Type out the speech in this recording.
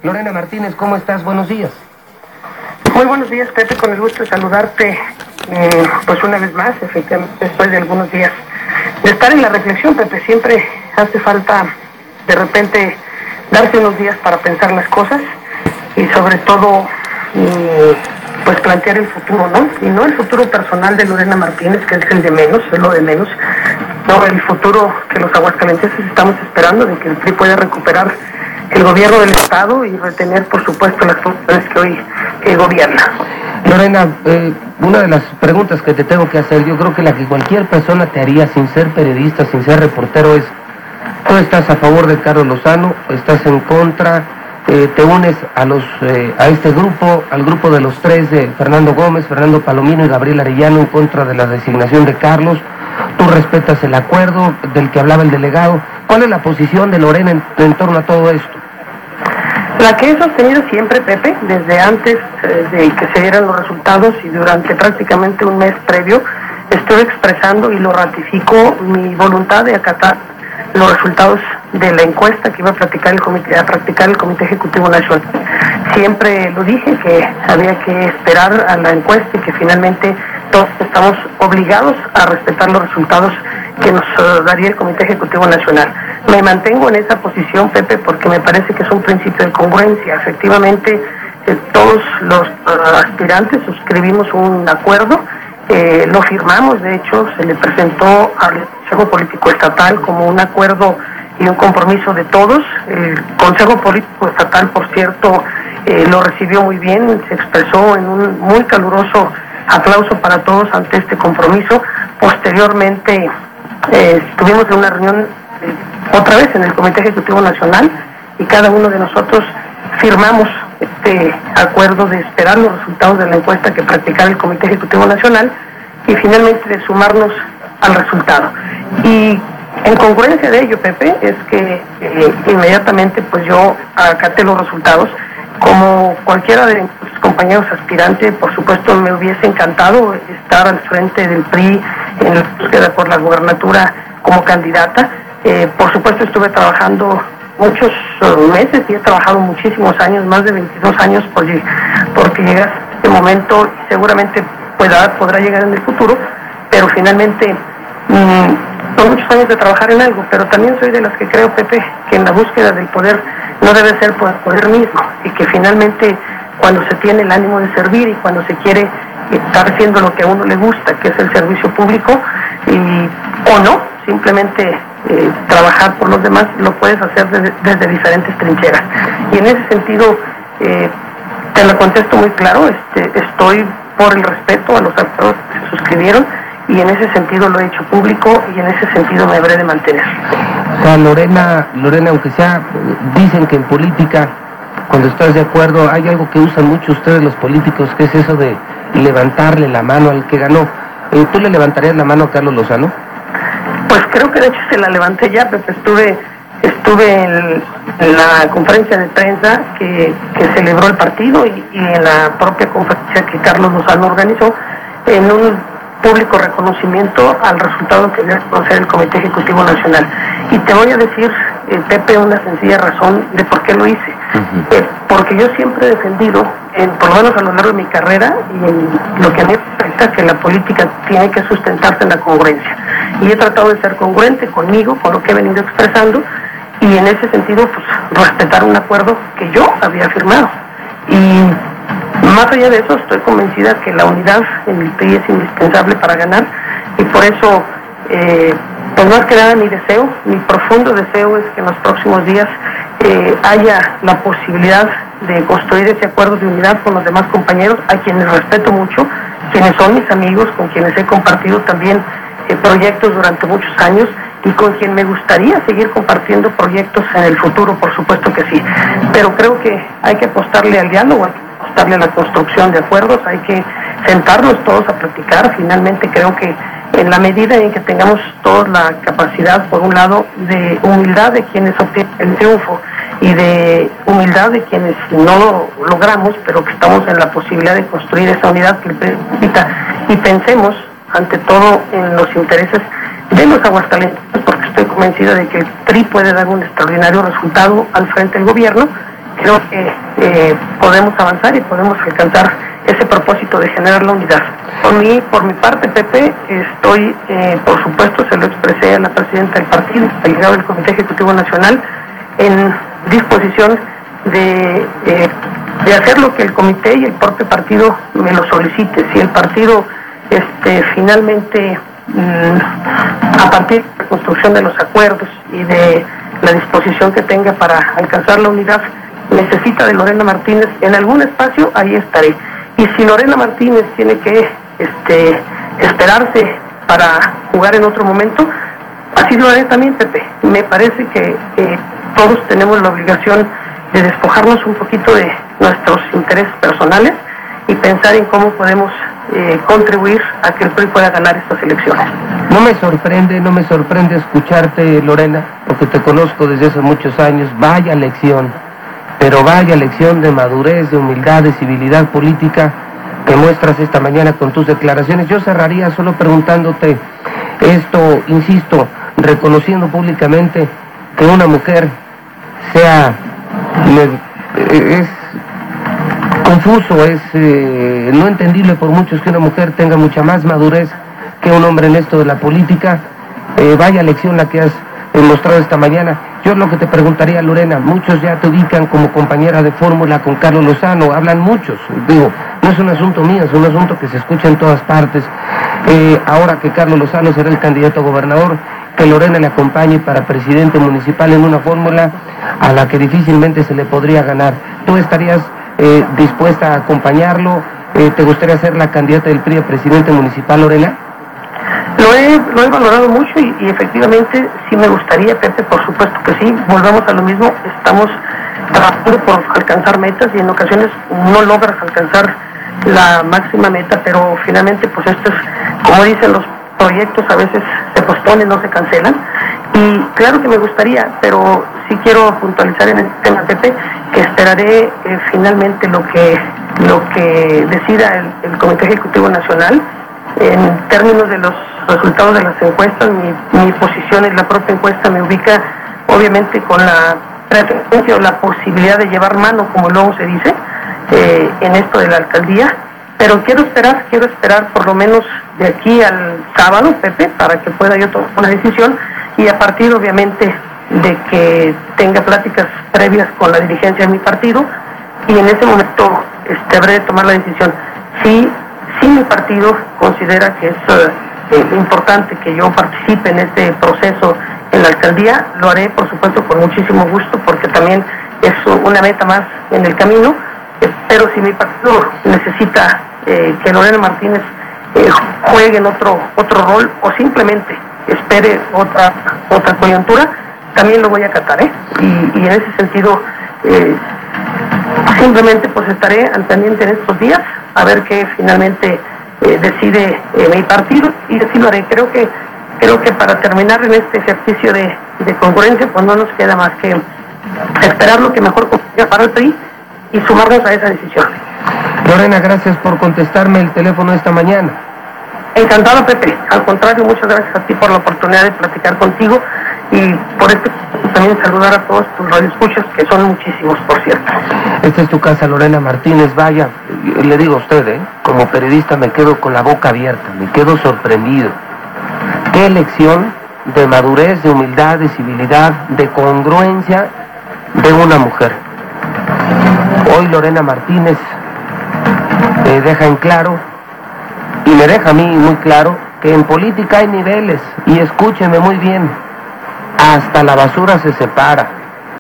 Lorena Martínez, ¿cómo estás? Buenos días. Muy buenos días, Pepe, con el gusto de saludarte, pues una vez más, efectivamente, después de algunos días de estar en la reflexión, Pepe. Siempre hace falta, de repente, darse unos días para pensar las cosas y sobre todo, pues plantear el futuro, ¿no? Y no el futuro personal de Lorena Martínez, que es el de menos, es lo de menos, no el futuro que los aguascalentenses estamos esperando, de que el PRI pueda recuperar el gobierno del Estado y retener, por supuesto, las funciones que hoy gobierna. Lorena, una de las preguntas que te tengo que hacer, yo creo que la que cualquier persona te haría sin ser periodista, sin ser reportero, es: ¿tú estás a favor de Carlos Lozano? ¿Estás en contra? ¿Te unes a este grupo, al grupo de los tres de Fernando Gómez, Fernando Palomino y Gabriel Arellano, en contra de la designación de Carlos? ¿Tú respetas el acuerdo del que hablaba el delegado? ¿Cuál es la posición de Lorena en torno a todo esto? La que he sostenido siempre, Pepe, desde antes de que se dieran los resultados y durante prácticamente un mes previo, estoy expresando y lo ratifico mi voluntad de acatar los resultados de la encuesta que iba a practicar el Comité Ejecutivo Nacional. Siempre lo dije, que había que esperar a la encuesta y que finalmente todos estamos obligados a respetar los resultados que nos daría el Comité Ejecutivo Nacional. Me mantengo en esa posición, Pepe, porque me parece que es un principio de congruencia. Efectivamente, todos los aspirantes suscribimos un acuerdo, lo firmamos, de hecho, se le presentó al Consejo Político Estatal como un acuerdo y un compromiso de todos. El Consejo Político Estatal, por cierto, lo recibió muy bien, se expresó en un muy caluroso aplauso para todos ante este compromiso. Posteriormente, estuvimos en una reunión otra vez en el Comité Ejecutivo Nacional y cada uno de nosotros firmamos este acuerdo de esperar los resultados de la encuesta que practicara el Comité Ejecutivo Nacional y finalmente de sumarnos al resultado. Y en congruencia de ello, Pepe, es que inmediatamente pues yo acaté los resultados. Como cualquiera de mis compañeros aspirantes, por supuesto me hubiese encantado estar al frente del PRI en la búsqueda por la gubernatura como candidata. Por supuesto estuve trabajando muchos meses y he trabajado muchísimos años, más de 22 años, porque llega este momento y seguramente podrá llegar en el futuro, pero finalmente son muchos años de trabajar en algo. Pero también soy de las que creo, Pepe, que en la búsqueda del poder no debe ser por el poder mismo, y que finalmente cuando se tiene el ánimo de servir y cuando se quiere estar haciendo lo que a uno le gusta, que es el servicio público, o no, simplemente trabajar por los demás, lo puedes hacer desde diferentes trincheras. Y en ese sentido, te lo contesto muy claro, estoy por el respeto a los acuerdos que se suscribieron, y en ese sentido lo he hecho público y en ese sentido me habré de mantener. O sea, Lorena, aunque sea, dicen que en política, cuando estás de acuerdo, hay algo que usan mucho ustedes los políticos, que es eso de levantarle la mano al que ganó. ¿Tú le levantarías la mano a Carlos Lozano? Pues creo que de hecho se la levanté ya, Pepe. Estuve en la conferencia de prensa que celebró el partido y en la propia conferencia que Carlos Lozano organizó, en un público reconocimiento al resultado que dio a conocer el Comité Ejecutivo Nacional. Y te voy a decir, Pepe, una sencilla razón de por qué lo hice. Porque yo siempre he defendido, por lo menos a lo largo de mi carrera, y en lo que a mí respecta, que la política tiene que sustentarse en la congruencia. Y he tratado de ser congruente conmigo, con lo que he venido expresando, y en ese sentido, pues, respetar un acuerdo que yo había firmado. Y más allá de eso, estoy convencida que la unidad en el PRI es indispensable para ganar, y por eso, pues más que nada mi profundo deseo es que en los próximos días haya la posibilidad de construir ese acuerdo de unidad con los demás compañeros, a quienes respeto mucho, quienes son mis amigos, con quienes he compartido también proyectos durante muchos años, y con quien me gustaría seguir compartiendo proyectos en el futuro, por supuesto que sí. Pero creo que hay que apostarle al diálogo, hay que apostarle a la construcción de acuerdos, hay que sentarnos todos a platicar. Finalmente creo que en la medida en que tengamos todos la capacidad, por un lado, de humildad de quienes obtienen el triunfo y de humildad de quienes no lo logramos, pero que estamos en la posibilidad de construir esa unidad que necesita, y pensemos ante todo en los intereses de los aguascalentenses, porque estoy convencida de que el PRI puede dar un extraordinario resultado al frente del gobierno, creo que podemos avanzar y podemos alcanzar ese propósito de generar la unidad. Por mi parte, Pepe, estoy, por supuesto, se lo expresé a la presidenta del partido, delegado del Comité Ejecutivo Nacional, en disposición de hacer lo que el comité y el propio partido me lo solicite. Si el partido finalmente, a partir de la construcción de los acuerdos y de la disposición que tenga para alcanzar la unidad, necesita de Lorena Martínez en algún espacio, ahí estaré. Y si Lorena Martínez tiene que esperarse para jugar en otro momento, así lo haré también, Pepe. Me parece que todos tenemos la obligación de despojarnos un poquito de nuestros intereses personales y pensar en cómo podemos contribuir a que el PRI pueda ganar estas elecciones. No me sorprende escucharte, Lorena, porque te conozco desde hace muchos años. Vaya lección, pero vaya lección de madurez, de humildad, de civilidad política que muestras esta mañana con tus declaraciones. Yo cerraría solo preguntándote esto, insisto, reconociendo públicamente que una mujer es confuso, es no entendible por muchos que una mujer tenga mucha más madurez que un hombre en esto de la política. Vaya lección la que has mostrado esta mañana. Yo lo que te preguntaría, Lorena, muchos ya te ubican como compañera de fórmula con Carlos Lozano, hablan muchos, digo, no es un asunto mío, es un asunto que se escucha en todas partes. Ahora que Carlos Lozano será el candidato a gobernador, que Lorena le acompañe para presidente municipal en una fórmula a la que difícilmente se le podría ganar. ¿Tú estarías dispuesta a acompañarlo? ¿Te gustaría ser la candidata del PRI a presidente municipal, Lorena? Lo he valorado mucho y efectivamente sí me gustaría, Pepe, por supuesto que sí. Volvemos a lo mismo, estamos trabajando por alcanzar metas y en ocasiones no logras alcanzar la máxima meta, pero finalmente pues esto es, como dicen los proyectos, a veces se posponen, no se cancelan. Y claro que me gustaría, pero sí quiero puntualizar en el tema, Pepe, que esperaré finalmente lo que decida el Comité Ejecutivo Nacional. En términos de los resultados de las encuestas, mi posición en la propia encuesta me ubica obviamente con la preferencia o la posibilidad de llevar mano, como luego se dice, en esto de la alcaldía, pero quiero esperar por lo menos de aquí al sábado, Pepe, para que pueda yo tomar una decisión y a partir obviamente de que tenga pláticas previas con la dirigencia de mi partido y en ese momento habré de tomar la decisión. Si mi partido considera que es importante que yo participe en este proceso en la alcaldía, lo haré por supuesto con muchísimo gusto porque también es una meta más en el camino, pero si mi partido necesita que Lorena Martínez juegue en otro rol o simplemente espere otra coyuntura, también lo voy a acatar, y en ese sentido simplemente pues estaré al pendiente en estos días a ver qué finalmente decide mi partido y así lo haré. Creo que para terminar en este ejercicio de congruencia pues no nos queda más que esperar lo que mejor convenga para el PRI y sumarnos a esa decisión. Lorena, gracias por contestarme el teléfono esta mañana. Encantado, Pepe. Al contrario, muchas gracias a ti por la oportunidad de platicar contigo y por esto también saludar a todos tus radioescuchas, que son muchísimos, por cierto. Esta es tu casa, Lorena Martínez. Vaya, le digo a usted, como periodista me quedo con la boca abierta, me quedo sorprendido. Qué lección de madurez, de humildad, de civilidad, de congruencia de una mujer. Hoy Lorena Martínez deja en claro, y me deja a mí muy claro, que en política hay niveles, y escúcheme muy bien, hasta la basura se separa.